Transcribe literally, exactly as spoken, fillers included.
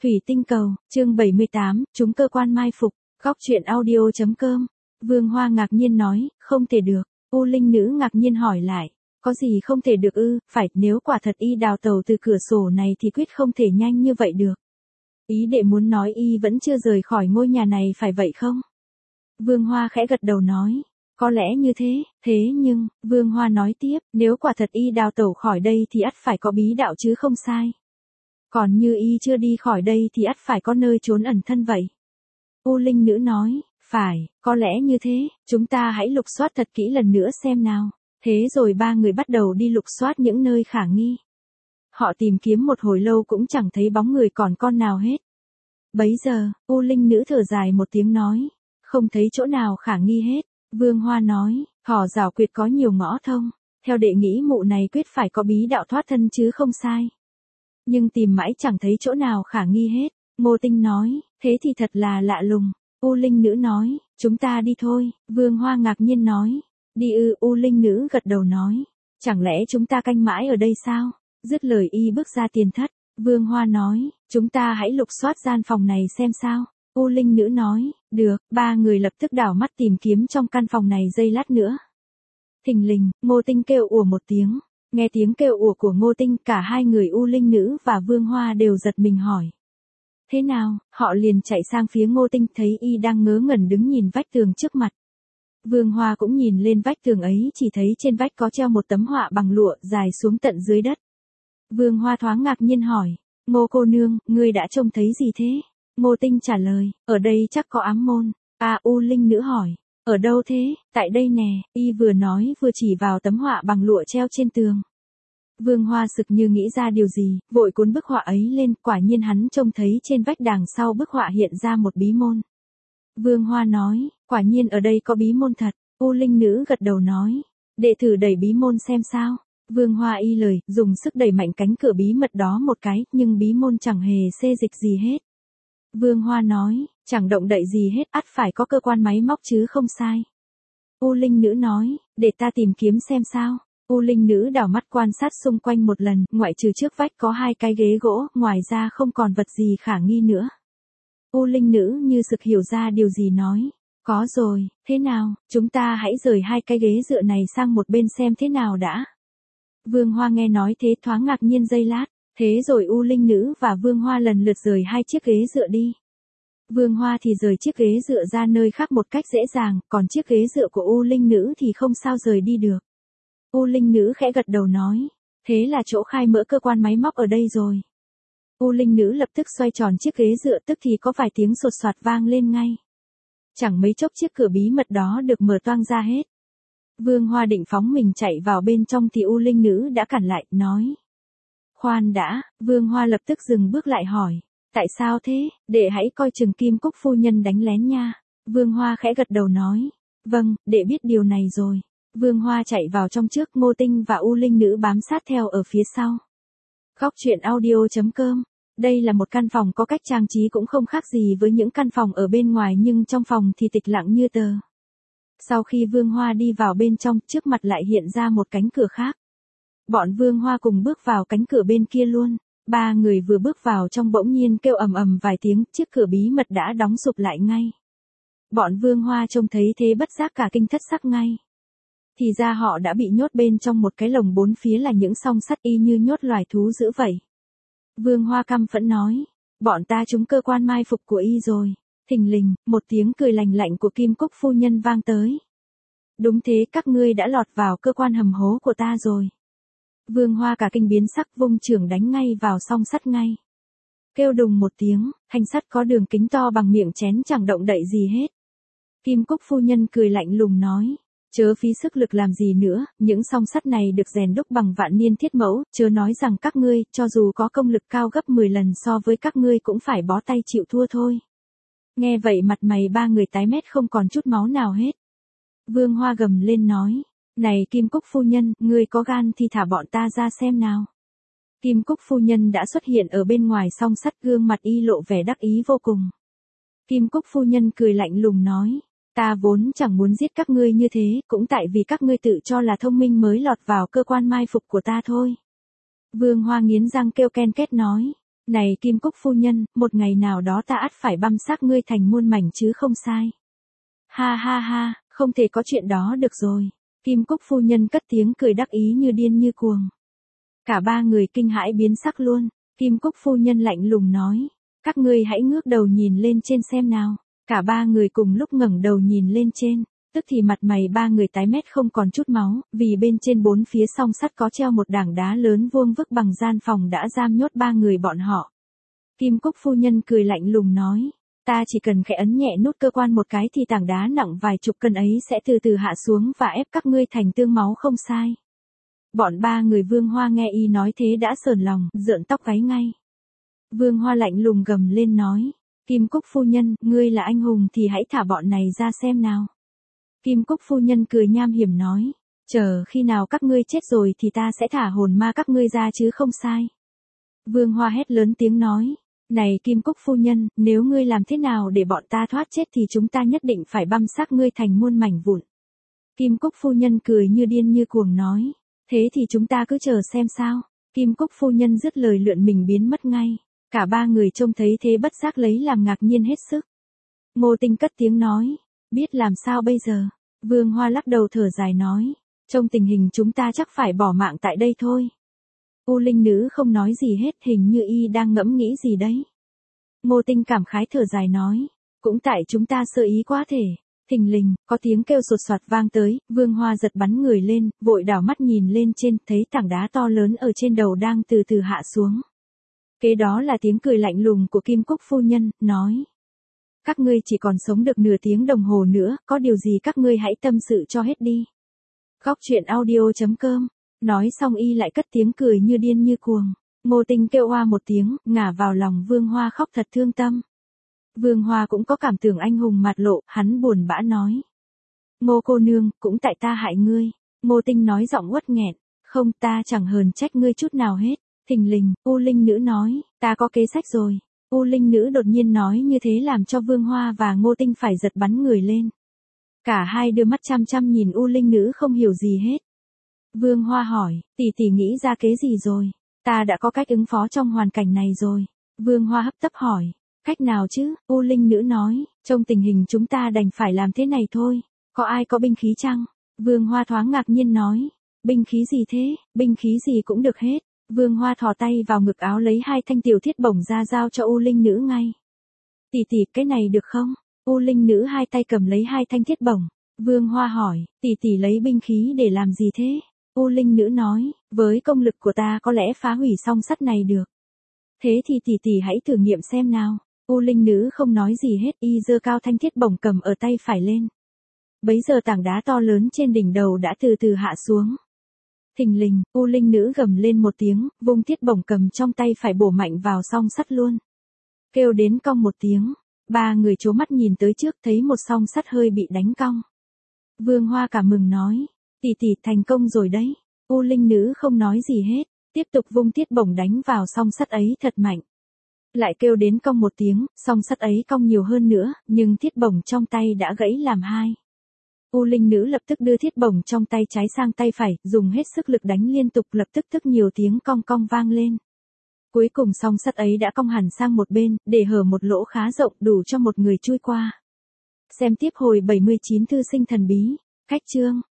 Thủy tinh cầu, chương bảy mươi tám, chúng cơ quan mai phục, góc truyện audio.com. Vương Hoa ngạc nhiên nói, không thể được. U Linh Nữ ngạc nhiên hỏi lại, có gì không thể được ư? Phải, nếu quả thật y đào tẩu từ cửa sổ này thì quyết không thể nhanh như vậy được. Ý đệ muốn nói y vẫn chưa rời khỏi ngôi nhà này phải vậy không? Vương Hoa khẽ gật đầu nói, có lẽ như thế, thế nhưng, Vương Hoa nói tiếp, nếu quả thật y đào tẩu khỏi đây thì ắt phải có bí đạo chứ không sai. Còn như y chưa đi khỏi đây thì ắt phải có nơi trốn ẩn thân vậy. U Linh Nữ nói, phải, có lẽ như thế, chúng ta hãy lục soát thật kỹ lần nữa xem nào. Thế rồi ba người bắt đầu đi lục soát những nơi khả nghi. Họ tìm kiếm một hồi lâu cũng chẳng thấy bóng người còn con nào hết. Bấy giờ, U Linh Nữ thở dài một tiếng nói, không thấy chỗ nào khả nghi hết. Vương Hoa nói, thỏ rào quyệt có nhiều ngõ thông, theo đệ nghĩ mụ này quyết phải có bí đạo thoát thân chứ không sai. Nhưng tìm mãi chẳng thấy chỗ nào khả nghi hết. Ngô Tinh nói, thế thì thật là lạ lùng. U Linh Nữ nói, chúng ta đi thôi. Vương Hoa ngạc nhiên nói, đi ư? U Linh Nữ gật đầu nói, chẳng lẽ chúng ta canh mãi ở đây sao? Dứt lời y bước ra tiền thất. Vương Hoa nói, chúng ta hãy lục soát gian phòng này xem sao. U Linh Nữ nói, được. Ba người lập tức đảo mắt tìm kiếm trong căn phòng này giây lát nữa. Thình lình, Ngô Tinh kêu ủa một tiếng. Nghe tiếng kêu ủa của Ngô Tinh, cả hai người U Linh Nữ và Vương Hoa đều giật mình hỏi. Thế nào? Họ liền chạy sang phía Ngô Tinh, thấy y đang ngớ ngẩn đứng nhìn vách tường trước mặt. Vương Hoa cũng nhìn lên vách tường ấy, chỉ thấy trên vách có treo một tấm họa bằng lụa dài xuống tận dưới đất. Vương Hoa thoáng ngạc nhiên hỏi, Ngô cô nương, ngươi đã trông thấy gì thế? Ngô Tinh trả lời, ở đây chắc có ám môn. À, U Linh Nữ hỏi, ở đâu thế? Tại đây nè. Y vừa nói vừa chỉ vào tấm họa bằng lụa treo trên tường. Vương Hoa sực như nghĩ ra điều gì, vội cuốn bức họa ấy lên, quả nhiên hắn trông thấy trên vách đằng sau bức họa hiện ra một bí môn. Vương Hoa nói, quả nhiên ở đây có bí môn thật. U Linh Nữ gật đầu nói, đệ thử đẩy bí môn xem sao. Vương Hoa y lời, dùng sức đẩy mạnh cánh cửa bí mật đó một cái, nhưng bí môn chẳng hề xê dịch gì hết. Vương Hoa nói, chẳng động đậy gì hết, ắt phải có cơ quan máy móc chứ không sai. U Linh Nữ nói, để ta tìm kiếm xem sao. U Linh Nữ đảo mắt quan sát xung quanh một lần, ngoại trừ trước vách có hai cái ghế gỗ, ngoài ra không còn vật gì khả nghi nữa. U Linh Nữ như sực hiểu ra điều gì nói, có rồi, thế nào, chúng ta hãy rời hai cái ghế dựa này sang một bên xem thế nào đã. Vương Hoa nghe nói thế thoáng ngạc nhiên giây lát, thế rồi U Linh Nữ và Vương Hoa lần lượt rời hai chiếc ghế dựa đi. Vương Hoa thì rời chiếc ghế dựa ra nơi khác một cách dễ dàng, còn chiếc ghế dựa của U Linh Nữ thì không sao rời đi được. U Linh Nữ khẽ gật đầu nói, thế là chỗ khai mở cơ quan máy móc ở đây rồi. U Linh Nữ lập tức xoay tròn chiếc ghế dựa, tức thì có vài tiếng sột soạt vang lên ngay. Chẳng mấy chốc chiếc cửa bí mật đó được mở toang ra hết. Vương Hoa định phóng mình chạy vào bên trong thì U Linh Nữ đã cản lại, nói. Khoan đã. Vương Hoa lập tức dừng bước lại hỏi, tại sao thế? Đệ hãy coi chừng Kim Cúc phu nhân đánh lén nha. Vương Hoa khẽ gật đầu nói, vâng, đệ biết điều này rồi. Vương Hoa chạy vào trong trước, Ngô Tinh và U Linh Nữ bám sát theo ở phía sau. Góc truyện audio.com. Đây là một căn phòng có cách trang trí cũng không khác gì với những căn phòng ở bên ngoài, nhưng trong phòng thì tịch lặng như tờ. Sau khi Vương Hoa đi vào bên trong, trước mặt lại hiện ra một cánh cửa khác. Bọn Vương Hoa cùng bước vào cánh cửa bên kia luôn. Ba người vừa bước vào trong bỗng nhiên kêu ầm ầm vài tiếng, chiếc cửa bí mật đã đóng sụp lại ngay. Bọn Vương Hoa trông thấy thế bất giác cả kinh thất sắc ngay. Thì ra họ đã bị nhốt bên trong một cái lồng, bốn phía là những song sắt y như nhốt loài thú dữ vậy. Vương Hoa căm phẫn nói, bọn ta trúng cơ quan mai phục của y rồi. Thình lình, một tiếng cười lành lạnh của Kim Cúc phu nhân vang tới. Đúng thế, các ngươi đã lọt vào cơ quan hầm hố của ta rồi. Vương Hoa cả kinh biến sắc, vung chưởng đánh ngay vào song sắt ngay. Kêu đùng một tiếng, thanh sắt có đường kính to bằng miệng chén chẳng động đậy gì hết. Kim Cúc phu nhân cười lạnh lùng nói, chớ phí sức lực làm gì nữa, những song sắt này được rèn đúc bằng vạn niên thiết mẫu, chớ nói rằng các ngươi, cho dù có công lực cao gấp mười lần so với các ngươi cũng phải bó tay chịu thua thôi. Nghe vậy mặt mày ba người tái mét không còn chút máu nào hết. Vương Hoa gầm lên nói, này Kim Cúc phu nhân, ngươi có gan thì thả bọn ta ra xem nào. Kim Cúc phu nhân đã xuất hiện ở bên ngoài song sắt, gương mặt y lộ vẻ đắc ý vô cùng. Kim Cúc phu nhân cười lạnh lùng nói, ta vốn chẳng muốn giết các ngươi như thế, cũng tại vì các ngươi tự cho là thông minh mới lọt vào cơ quan mai phục của ta thôi. Vương Hoa nghiến răng kêu ken két nói, Này Kim Cúc phu nhân, một ngày nào đó ta ắt phải băm xác ngươi thành muôn mảnh chứ không sai. Ha ha ha, không thể có chuyện đó được rồi. Kim Cúc phu nhân cất tiếng cười đắc ý như điên như cuồng. Cả ba người kinh hãi biến sắc luôn. Kim Cúc phu nhân lạnh lùng nói. Các ngươi hãy ngước đầu nhìn lên trên xem nào. Cả ba người cùng lúc ngẩng đầu nhìn lên trên. Tức thì mặt mày ba người tái mét không còn chút máu, vì bên trên bốn phía song sắt có treo một tảng đá lớn vuông vức bằng gian phòng đã giam nhốt ba người bọn họ. Kim Cúc phu nhân cười lạnh lùng nói. Ta chỉ cần khẽ ấn nhẹ nút cơ quan một cái thì tảng đá nặng vài chục cân ấy sẽ từ từ hạ xuống và ép các ngươi thành tương máu không sai. Bọn ba người Vương Hoa nghe y nói thế đã sờn lòng, rợn tóc gáy ngay. Vương Hoa lạnh lùng gầm lên nói. Kim Cúc phu nhân, ngươi là anh hùng thì hãy thả bọn này ra xem nào. Kim Cúc phu nhân cười nham hiểm nói. Chờ khi nào các ngươi chết rồi thì ta sẽ thả hồn ma các ngươi ra chứ không sai. Vương Hoa hét lớn tiếng nói. Này Kim Cúc phu nhân, nếu ngươi làm thế nào để bọn ta thoát chết thì chúng ta nhất định phải băm xác ngươi thành muôn mảnh vụn. Kim Cúc phu nhân cười như điên như cuồng nói. Thế thì chúng ta cứ chờ xem sao. Kim Cúc phu nhân dứt lời lượn mình biến mất ngay. Cả ba người trông thấy thế bất giác lấy làm ngạc nhiên hết sức. Ngô Tinh cất tiếng nói. Biết làm sao bây giờ? Vương Hoa lắc đầu thở dài nói. Trong tình hình chúng ta chắc phải bỏ mạng tại đây thôi. U Linh nữ không nói gì hết, hình như y đang ngẫm nghĩ gì đấy. Ngô Tinh cảm khái thở dài nói. Cũng tại chúng ta sơ ý quá thể. Thình lình, có tiếng kêu sột soạt vang tới, Vương Hoa giật bắn người lên, vội đảo mắt nhìn lên trên, thấy tảng đá to lớn ở trên đầu đang từ từ hạ xuống. Kế đó là tiếng cười lạnh lùng của Kim Cúc phu nhân, nói. Các ngươi chỉ còn sống được nửa tiếng đồng hồ nữa, có điều gì các ngươi hãy tâm sự cho hết đi. Góc truyện audio chấm com. Nói xong y lại cất tiếng cười như điên như cuồng. Ngô Tinh kêu oa một tiếng, ngả vào lòng Vương Hoa khóc thật thương tâm. Vương Hoa cũng có cảm tưởng anh hùng mạt lộ, hắn buồn bã nói. Ngô cô nương, cũng tại ta hại ngươi. Ngô Tinh nói giọng uất nghẹn. Không, ta chẳng hờn trách ngươi chút nào hết. Thình lình, U Linh nữ nói, ta có kế sách rồi. U Linh nữ đột nhiên nói như thế làm cho Vương Hoa và Ngô Tinh phải giật bắn người lên. Cả hai đưa mắt chăm chăm nhìn U Linh nữ không hiểu gì hết. Vương Hoa hỏi, tỷ tỷ nghĩ ra kế gì rồi? Ta đã có cách ứng phó trong hoàn cảnh này rồi. Vương Hoa hấp tấp hỏi, cách nào chứ? U Linh nữ nói, trong tình hình chúng ta đành phải làm thế này thôi. Có ai có binh khí chăng? Vương Hoa thoáng ngạc nhiên nói, binh khí gì thế? Binh khí gì cũng được hết. Vương Hoa thò tay vào ngực áo lấy hai thanh tiểu thiết bổng ra giao cho U Linh nữ ngay. Tỷ tỷ, cái này được không? U Linh nữ hai tay cầm lấy hai thanh thiết bổng. Vương Hoa hỏi, tỷ tỷ lấy binh khí để làm gì thế? U Linh nữ nói, với công lực của ta có lẽ phá hủy song sắt này được. Thế thì tỷ tỷ hãy thử nghiệm xem nào. U Linh nữ không nói gì hết, y giơ cao thanh thiết bổng cầm ở tay phải lên. Bấy giờ tảng đá to lớn trên đỉnh đầu đã từ từ hạ xuống. Thình lình, U Linh nữ gầm lên một tiếng, vung thiết bổng cầm trong tay phải bổ mạnh vào song sắt luôn. Kêu đến cong một tiếng, ba người trố mắt nhìn tới trước thấy một song sắt hơi bị đánh cong. Vương Hoa cảm mừng nói, tỷ tỷ thành công rồi đấy. U Linh nữ không nói gì hết, tiếp tục vung thiết bổng đánh vào song sắt ấy thật mạnh. Lại kêu đến cong một tiếng, song sắt ấy cong nhiều hơn nữa, nhưng thiết bổng trong tay đã gãy làm hai. U Linh nữ lập tức đưa thiết bổng trong tay trái sang tay phải, dùng hết sức lực đánh liên tục, lập tức tức nhiều tiếng cong cong vang lên. Cuối cùng song sắt ấy đã cong hẳn sang một bên, để hở một lỗ khá rộng đủ cho một người chui qua. Xem tiếp hồi bảy mươi chín thư sinh thần bí. Cách chương